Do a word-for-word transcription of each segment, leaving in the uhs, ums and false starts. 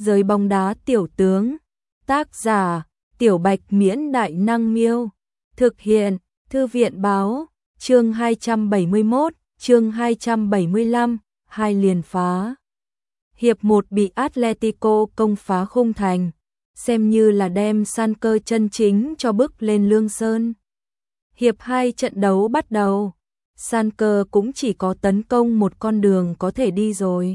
Giới bóng đá tiểu tướng. Tác giả: Tiểu Bạch Miễn Đại Năng Miêu. Thực hiện: Thư viện Báo. Chương hai trăm bảy mươi mốt, chương hai trăm bảy mươi lăm, hai liền phá. Hiệp một bị Atletico công phá khung thành, xem như là đem san cơ chân chính cho bước lên lương sơn. Hiệp hai trận đấu bắt đầu, san cơ cũng chỉ có tấn công một con đường có thể đi rồi.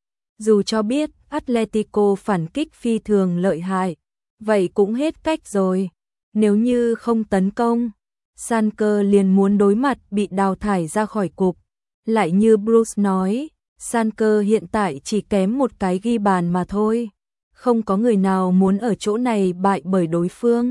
Dù cho biết Atletico phản kích phi thường lợi hại, vậy cũng hết cách rồi. Nếu như không tấn công, san cơ liền muốn đối mặt bị đào thải ra khỏi cục. Lại như Bruce nói, san cơ hiện tại chỉ kém một cái ghi bàn mà thôi. Không có người nào muốn ở chỗ này bại bởi đối phương.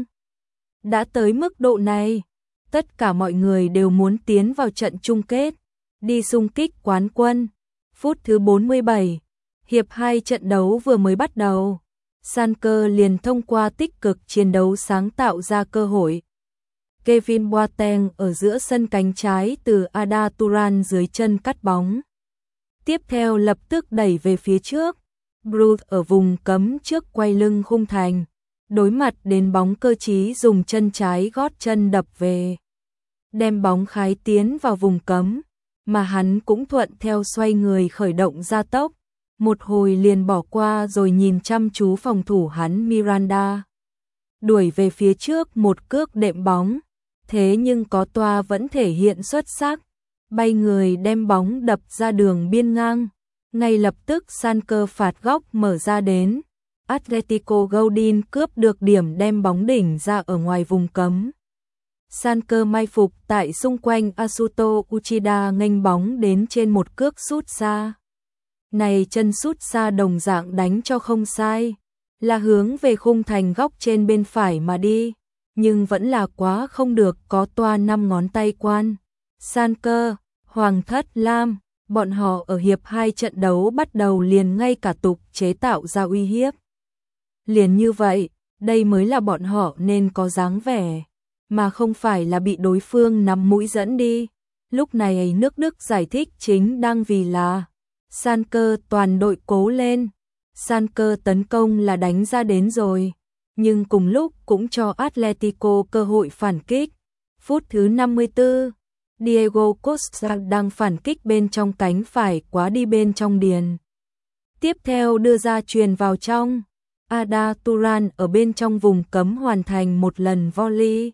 Đã tới mức độ này, tất cả mọi người đều muốn tiến vào trận chung kết, đi xung kích quán quân. Phút thứ bốn mươi bảy, hiệp hai trận đấu vừa mới bắt đầu, san cơ liền thông qua tích cực chiến đấu sáng tạo ra cơ hội. Kevin Boateng ở giữa sân cánh trái từ Arda Turan dưới chân cắt bóng. Tiếp theo lập tức đẩy về phía trước. Bruce ở vùng cấm trước quay lưng khung thành, đối mặt đến bóng cơ trí dùng chân trái gót chân đập về, đem bóng khái tiến vào vùng cấm, mà hắn cũng thuận theo xoay người khởi động gia tốc, một hồi liền bỏ qua rồi nhìn chăm chú phòng thủ hắn Miranda. Đuổi về phía trước một cước đệm bóng, thế nhưng có toa vẫn thể hiện xuất sắc, bay người đem bóng đập ra đường biên ngang. Ngay lập tức san cơ phạt góc mở ra đến, Atletico Godin cướp được điểm đem bóng đỉnh ra ở ngoài vùng cấm. San cơ mai phục tại xung quanh Asuto Uchida nghênh bóng đến trên một cước sút xa. Này chân sút xa đồng dạng đánh cho không sai, là hướng về khung thành góc trên bên phải mà đi, nhưng vẫn là quá không được, có toa năm ngón tay quan. San cơ, Hoàng thất Lam, bọn họ ở hiệp hai trận đấu bắt đầu liền ngay cả tục chế tạo ra uy hiếp. Liền như vậy, đây mới là bọn họ nên có dáng vẻ, mà không phải là bị đối phương nắm mũi dẫn đi. Lúc này nước Đức giải thích chính đang vì là san cơ toàn đội cố lên. San cơ tấn công là đánh ra đến rồi, nhưng cùng lúc cũng cho Atletico cơ hội phản kích. Phút thứ năm mươi tư, Diego Costa đang phản kích bên trong cánh phải quá đi bên trong điền. Tiếp theo đưa ra chuyền vào trong, Arda Turan ở bên trong vùng cấm hoàn thành một lần volley.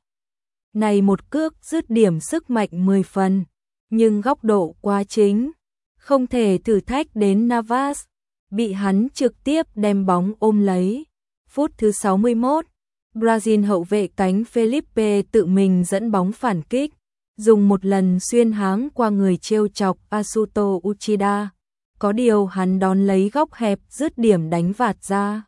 Này một cước dứt điểm sức mạnh mười phần, nhưng góc độ quá chính, không thể thử thách đến Navas, bị hắn trực tiếp đem bóng ôm lấy. Phút thứ sáu mươi mốt, Brazil hậu vệ cánh Felipe tự mình dẫn bóng phản kích, dùng một lần xuyên háng qua người trêu chọc Asuto Uchida. Có điều hắn đón lấy góc hẹp dứt điểm đánh vạt ra.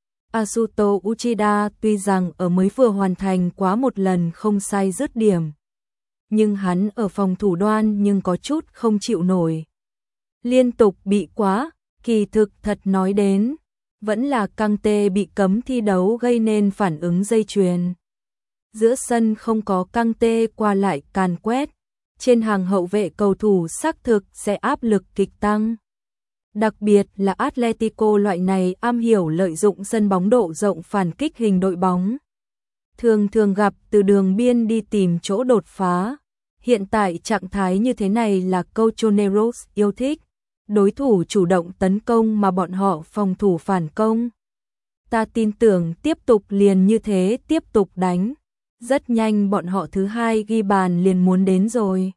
Asuto Uchida tuy rằng ở mới vừa hoàn thành quá một lần không sai dứt điểm, nhưng hắn ở phòng thủ đoan nhưng có chút không chịu nổi. Liên tục bị quá, kỳ thực thật nói đến, vẫn là Kante bị cấm thi đấu gây nên phản ứng dây chuyền. Giữa sân không có Kante qua lại càn quét, trên hàng hậu vệ cầu thủ xác thực sẽ áp lực kịch tăng. Đặc biệt là Atletico loại này am hiểu lợi dụng sân bóng độ rộng phản kích hình đội bóng. Thường thường gặp từ đường biên đi tìm chỗ đột phá. Hiện tại trạng thái như thế này là Colchoneros yêu thích. Đối thủ chủ động tấn công mà bọn họ phòng thủ phản công. Ta tin tưởng tiếp tục liền như thế tiếp tục đánh. Rất nhanh bọn họ thứ hai ghi bàn liền muốn đến rồi.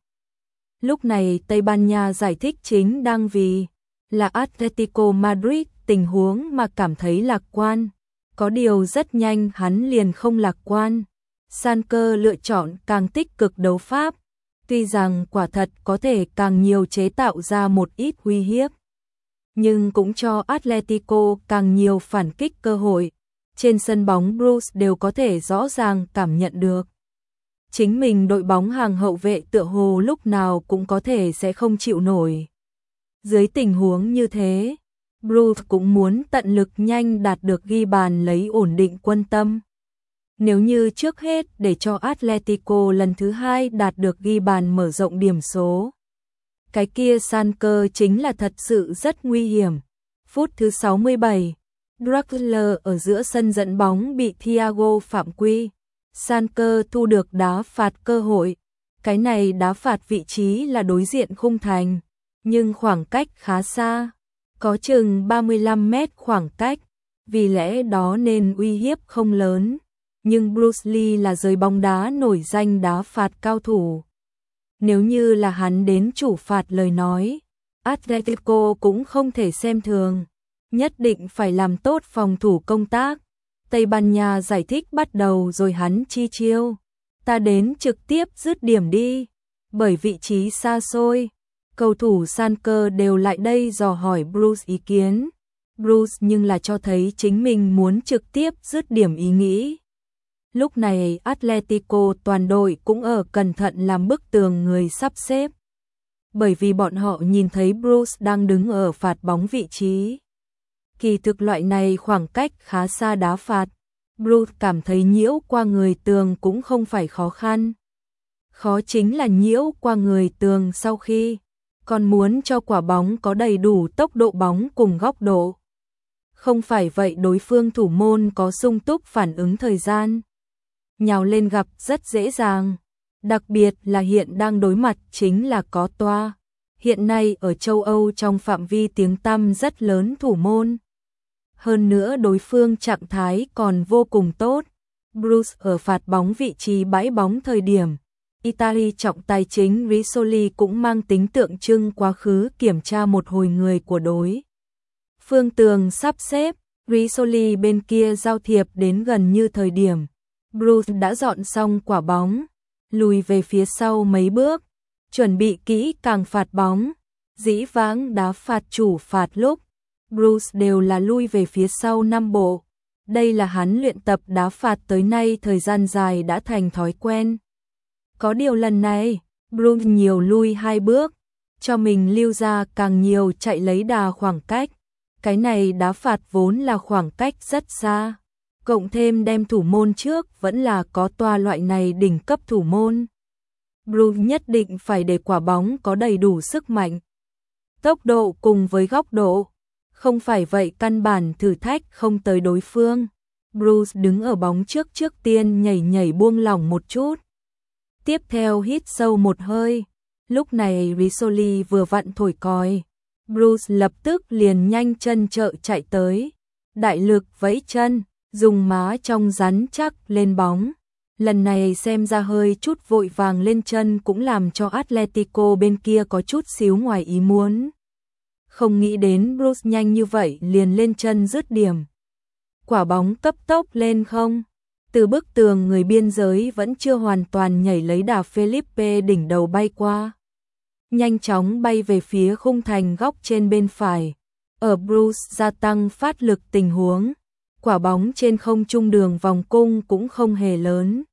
Lúc này Tây Ban Nha giải thích chính đang vì là Atletico Madrid tình huống mà cảm thấy lạc quan. Có điều rất nhanh hắn liền không lạc quan. San cơ lựa chọn càng tích cực đấu pháp. Tuy rằng quả thật có thể càng nhiều chế tạo ra một ít uy hiếp, nhưng cũng cho Atletico càng nhiều phản kích cơ hội. Trên sân bóng Bruce đều có thể rõ ràng cảm nhận được. Chính mình đội bóng hàng hậu vệ tựa hồ lúc nào cũng có thể sẽ không chịu nổi. Dưới tình huống như thế, Bruce cũng muốn tận lực nhanh đạt được ghi bàn lấy ổn định quân tâm. Nếu như trước hết để cho Atletico lần thứ hai đạt được ghi bàn mở rộng điểm số, cái kia san cơ chính là thật sự rất nguy hiểm. Phút thứ sáu mươi bảy, Draxler ở giữa sân dẫn bóng bị Thiago phạm quy. Sanker thu được đá phạt cơ hội. Cái này đá phạt vị trí là đối diện khung thành, nhưng khoảng cách khá xa, có chừng ba mươi lăm mét khoảng cách, vì lẽ đó nên uy hiếp không lớn. Nhưng Bruce Lee là giới bóng đá nổi danh đá phạt cao thủ. Nếu như là hắn đến chủ phạt lời nói, Atletico cũng không thể xem thường, nhất định phải làm tốt phòng thủ công tác. Tây Ban Nha giải thích bắt đầu rồi hắn chi chiêu. Ta đến trực tiếp dứt điểm đi, bởi vị trí xa xôi. Cầu thủ Sanker đều lại đây dò hỏi Bruce ý kiến. Bruce nhưng là cho thấy chính mình muốn trực tiếp dứt điểm ý nghĩ. Lúc này Atletico toàn đội cũng ở cẩn thận làm bức tường người sắp xếp. Bởi vì bọn họ nhìn thấy Bruce đang đứng ở phạt bóng vị trí. Kỳ thực loại này khoảng cách khá xa đá phạt, Bruce cảm thấy nhiễu qua người tường cũng không phải khó khăn. Khó chính là nhiễu qua người tường sau khi còn muốn cho quả bóng có đầy đủ tốc độ bóng cùng góc độ. Không phải vậy đối phương thủ môn có sung túc phản ứng thời gian. Nhào lên gặp rất dễ dàng. Đặc biệt là hiện đang đối mặt chính là có toa. Hiện nay ở châu Âu trong phạm vi tiếng tăm rất lớn thủ môn. Hơn nữa đối phương trạng thái còn vô cùng tốt. Bruce ở phạt bóng vị trí bãi bóng thời điểm. Italy trọng tài chính Risoli cũng mang tính tượng trưng quá khứ kiểm tra một hồi người của đối. Phương tường sắp xếp, Risoli bên kia giao thiệp đến gần như thời điểm. Bruce đã dọn xong quả bóng, lùi về phía sau mấy bước, chuẩn bị kỹ càng phạt bóng. Dĩ vãng đá phạt chủ phạt lúc, Bruce đều là lui về phía sau năm bộ. Đây là hắn luyện tập đá phạt tới nay thời gian dài đã thành thói quen. Có điều lần này, Bruce nhiều lui hai bước, cho mình lưu ra càng nhiều chạy lấy đà khoảng cách. Cái này đá phạt vốn là khoảng cách rất xa. Cộng thêm đem thủ môn trước vẫn là có toa loại này đỉnh cấp thủ môn. Bruce nhất định phải để quả bóng có đầy đủ sức mạnh, tốc độ cùng với góc độ. Không phải vậy căn bản thử thách không tới đối phương. Bruce đứng ở bóng trước trước tiên nhảy nhảy buông lỏng một chút. Tiếp theo hít sâu một hơi. Lúc này Risoli vừa vặn thổi còi. Bruce lập tức liền nhanh chân trợ chạy tới. Đại lực vẫy chân, dùng má trong rắn chắc lên bóng. Lần này xem ra hơi chút vội vàng lên chân cũng làm cho Atletico bên kia có chút xíu ngoài ý muốn. Không nghĩ đến Bruce nhanh như vậy liền lên chân dứt điểm. Quả bóng cấp tốc lên không. Từ bức tường người biên giới vẫn chưa hoàn toàn nhảy lấy đà Felipe đỉnh đầu bay qua. Nhanh chóng bay về phía khung thành góc trên bên phải. Ở Bruce gia tăng phát lực tình huống. Quả bóng trên không trung đường vòng cung cũng không hề lớn.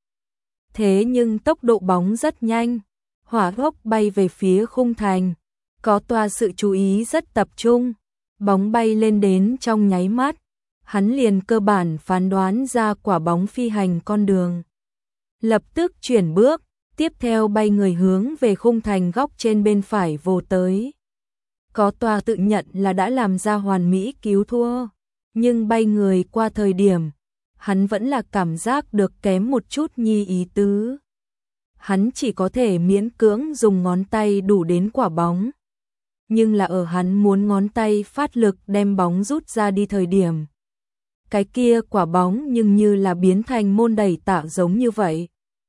Thế nhưng tốc độ bóng rất nhanh. Hỏa hốc bay về phía khung thành. Có tòa sự chú ý rất tập trung. Bóng bay lên đến trong nháy mắt. Hắn liền cơ bản phán đoán ra quả bóng phi hành con đường. Lập tức chuyển bước, tiếp theo bay người hướng về khung thành góc trên bên phải vồ tới. Có tòa tự nhận là đã làm ra hoàn mỹ cứu thua, nhưng bay người qua thời điểm, hắn vẫn là cảm giác được kém một chút nhi ý tứ. Hắn chỉ có thể miễn cưỡng dùng ngón tay đủ đến quả bóng. Nhưng là ở hắn muốn ngón tay phát lực đem bóng rút ra đi thời điểm. Cái kia quả bóng nhưng như là biến thành môn đẩy tạo giống như vậy.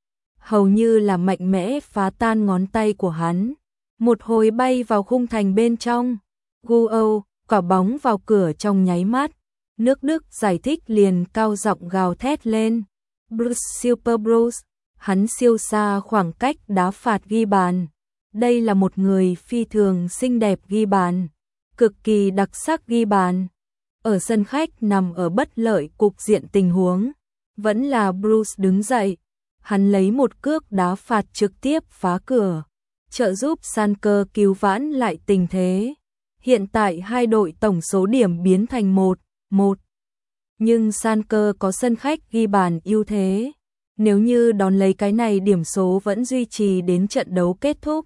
Hầu như là mạnh mẽ phá tan ngón tay của hắn. Một hồi bay vào khung thành bên trong. Guau, quả bóng vào cửa trong nháy mắt. Nước Đức giải thích liền cao giọng gào thét lên. Bruce Super Bruce, hắn siêu xa khoảng cách đá phạt ghi bàn. Đây là một người phi thường xinh đẹp ghi bàn. Cực kỳ đặc sắc ghi bàn. Ở sân khách nằm ở bất lợi cục diện tình huống, vẫn là Bruce đứng dậy, hắn lấy một cước đá phạt trực tiếp phá cửa, trợ giúp Sanker cứu vãn lại tình thế. Hiện tại hai đội tổng số điểm biến thành một một. Nhưng Sanker có sân khách ghi bàn ưu thế. Nếu như đón lấy cái này điểm số vẫn duy trì đến trận đấu kết thúc,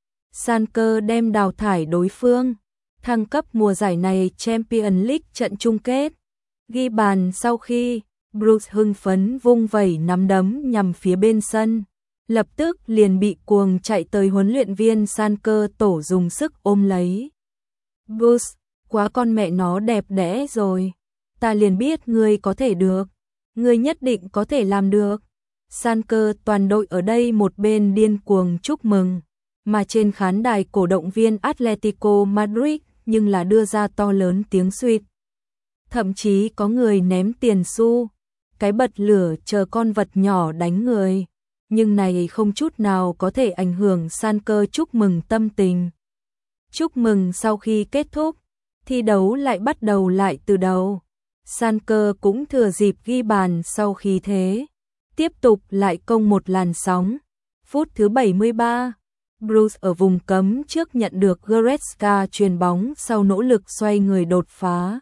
Sanker đem đào thải đối phương. Thăng cấp mùa giải này Champions League trận chung kết. Ghi bàn sau khi, Bruce hưng phấn vung vẩy nắm đấm nhằm phía bên sân. Lập tức liền bị cuồng chạy tới huấn luyện viên San Cơ Tổ dùng sức ôm lấy. Bruce, quá con mẹ nó đẹp đẽ rồi. Ta liền biết ngươi có thể được. Ngươi nhất định có thể làm được. San Cơ toàn đội ở đây một bên điên cuồng chúc mừng. Mà trên khán đài cổ động viên Atletico Madrid nhưng là đưa ra to lớn tiếng suýt. Thậm chí có người ném tiền xu, cái bật lửa chờ con vật nhỏ đánh người. Nhưng này không chút nào có thể ảnh hưởng San Cơ chúc mừng tâm tình. Chúc mừng sau khi kết thúc, thi đấu lại bắt đầu lại từ đầu. San Cơ cũng thừa dịp ghi bàn sau khi thế. Tiếp tục lại công một làn sóng. Phút thứ bảy mươi ba, Bruce ở vùng cấm trước nhận được Goretzka chuyền bóng sau nỗ lực xoay người đột phá.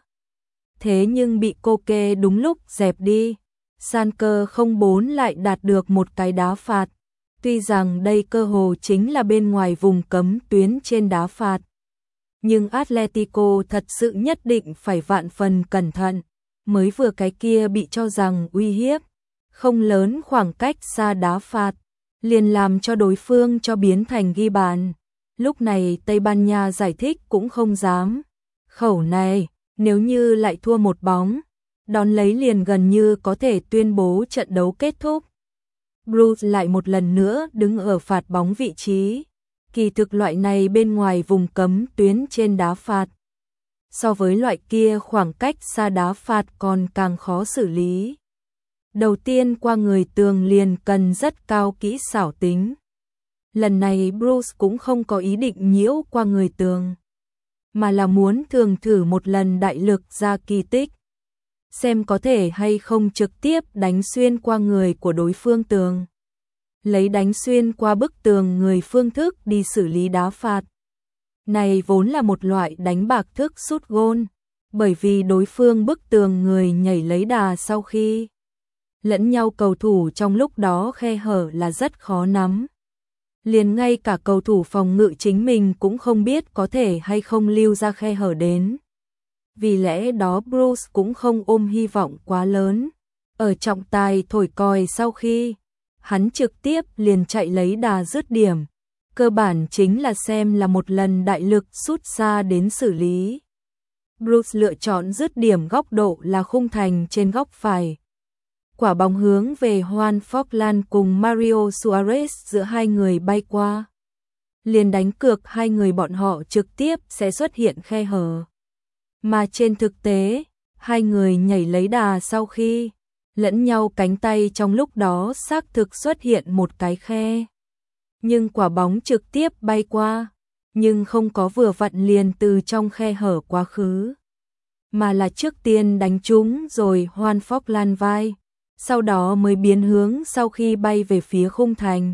Thế nhưng bị Koke đúng lúc dẹp đi. San Cơ không bốn lại đạt được một cái đá phạt. Tuy rằng đây cơ hồ chính là bên ngoài vùng cấm tuyến trên đá phạt. Nhưng Atletico thật sự nhất định phải vạn phần cẩn thận. Mới vừa cái kia bị cho rằng uy hiếp. Không lớn khoảng cách xa đá phạt. Liền làm cho đối phương cho biến thành ghi bàn. Lúc này Tây Ban Nha giải thích cũng không dám. Khẩu này, nếu như lại thua một bóng, đón lấy liền gần như có thể tuyên bố trận đấu kết thúc. Bruce lại một lần nữa đứng ở phạt bóng vị trí. Kỳ thực loại này bên ngoài vùng cấm tuyến trên đá phạt. So với loại kia khoảng cách xa đá phạt còn càng khó xử lý. Đầu tiên qua người tường liền cần rất cao kỹ xảo tính. Lần này Bruce cũng không có ý định nhiễu qua người tường, mà là muốn thường thử một lần đại lực ra kỳ tích. Xem có thể hay không trực tiếp đánh xuyên qua người của đối phương tường. Lấy đánh xuyên qua bức tường người phương thức đi xử lý đá phạt. Này vốn là một loại đánh bạc thức sút gôn, bởi vì đối phương bức tường người nhảy lấy đà sau khi lẫn nhau cầu thủ trong lúc đó khe hở là rất khó nắm. Liền ngay cả cầu thủ phòng ngự chính mình cũng không biết có thể hay không lưu ra khe hở đến. Vì lẽ đó Bruce cũng không ôm hy vọng quá lớn. Ở trọng tài thổi còi sau khi, hắn trực tiếp liền chạy lấy đà dứt điểm. Cơ bản chính là xem là một lần đại lực sút xa đến xử lý. Bruce lựa chọn dứt điểm góc độ là khung thành trên góc phải. Quả bóng hướng về Juan Forlán cùng Mario Suarez giữa hai người bay qua. Liền đánh cược hai người bọn họ trực tiếp sẽ xuất hiện khe hở. Mà trên thực tế, hai người nhảy lấy đà sau khi lẫn nhau cánh tay trong lúc đó xác thực xuất hiện một cái khe. Nhưng quả bóng trực tiếp bay qua, nhưng không có vừa vặn liền từ trong khe hở quá khứ. Mà là trước tiên đánh trúng rồi Juan Forlán vai, sau đó mới biến hướng sau khi bay về phía khung thành.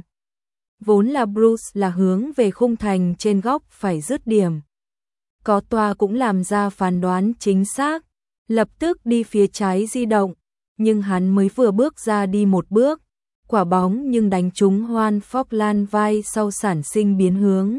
Vốn là Bruce là hướng về khung thành trên góc phải dứt điểm. Có tòa cũng làm ra phán đoán chính xác, lập tức đi phía trái di động, nhưng hắn mới vừa bước ra đi một bước, quả bóng nhưng đánh trúng Juan Forlán vai sau sản sinh biến hướng,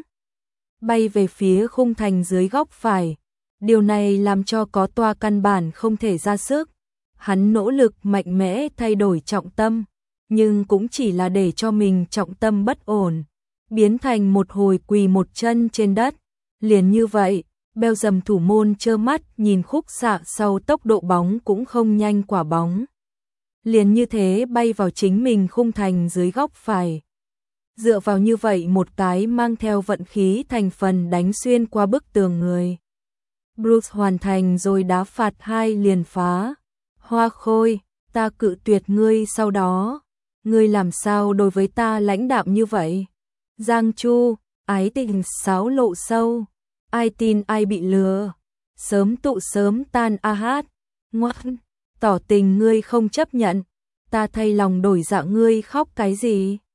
bay về phía khung thành dưới góc phải. Điều này làm cho có tòa căn bản không thể ra sức. Hắn nỗ lực mạnh mẽ thay đổi trọng tâm, nhưng cũng chỉ là để cho mình trọng tâm bất ổn, biến thành một hồi quỳ một chân trên đất. Liền như vậy, Belgium thủ môn trơ mắt nhìn khúc xạ sau tốc độ bóng cũng không nhanh, quả bóng liền như thế bay vào chính mình khung thành dưới góc phải. Dựa vào như vậy một cái mang theo vận khí thành phần đánh xuyên qua bức tường người. Bruce hoàn thành rồi đá phạt hai liền phá. Hoa Khôi, ta cự tuyệt ngươi sau đó. Ngươi làm sao đối với ta lãnh đạm như vậy? Giang Chu, ái tình sáo lộ sâu. Ai tin ai bị lừa. Sớm tụ sớm tan a hát. Ngoan, tỏ tình ngươi không chấp nhận. Ta thay lòng đổi dạ ngươi khóc cái gì?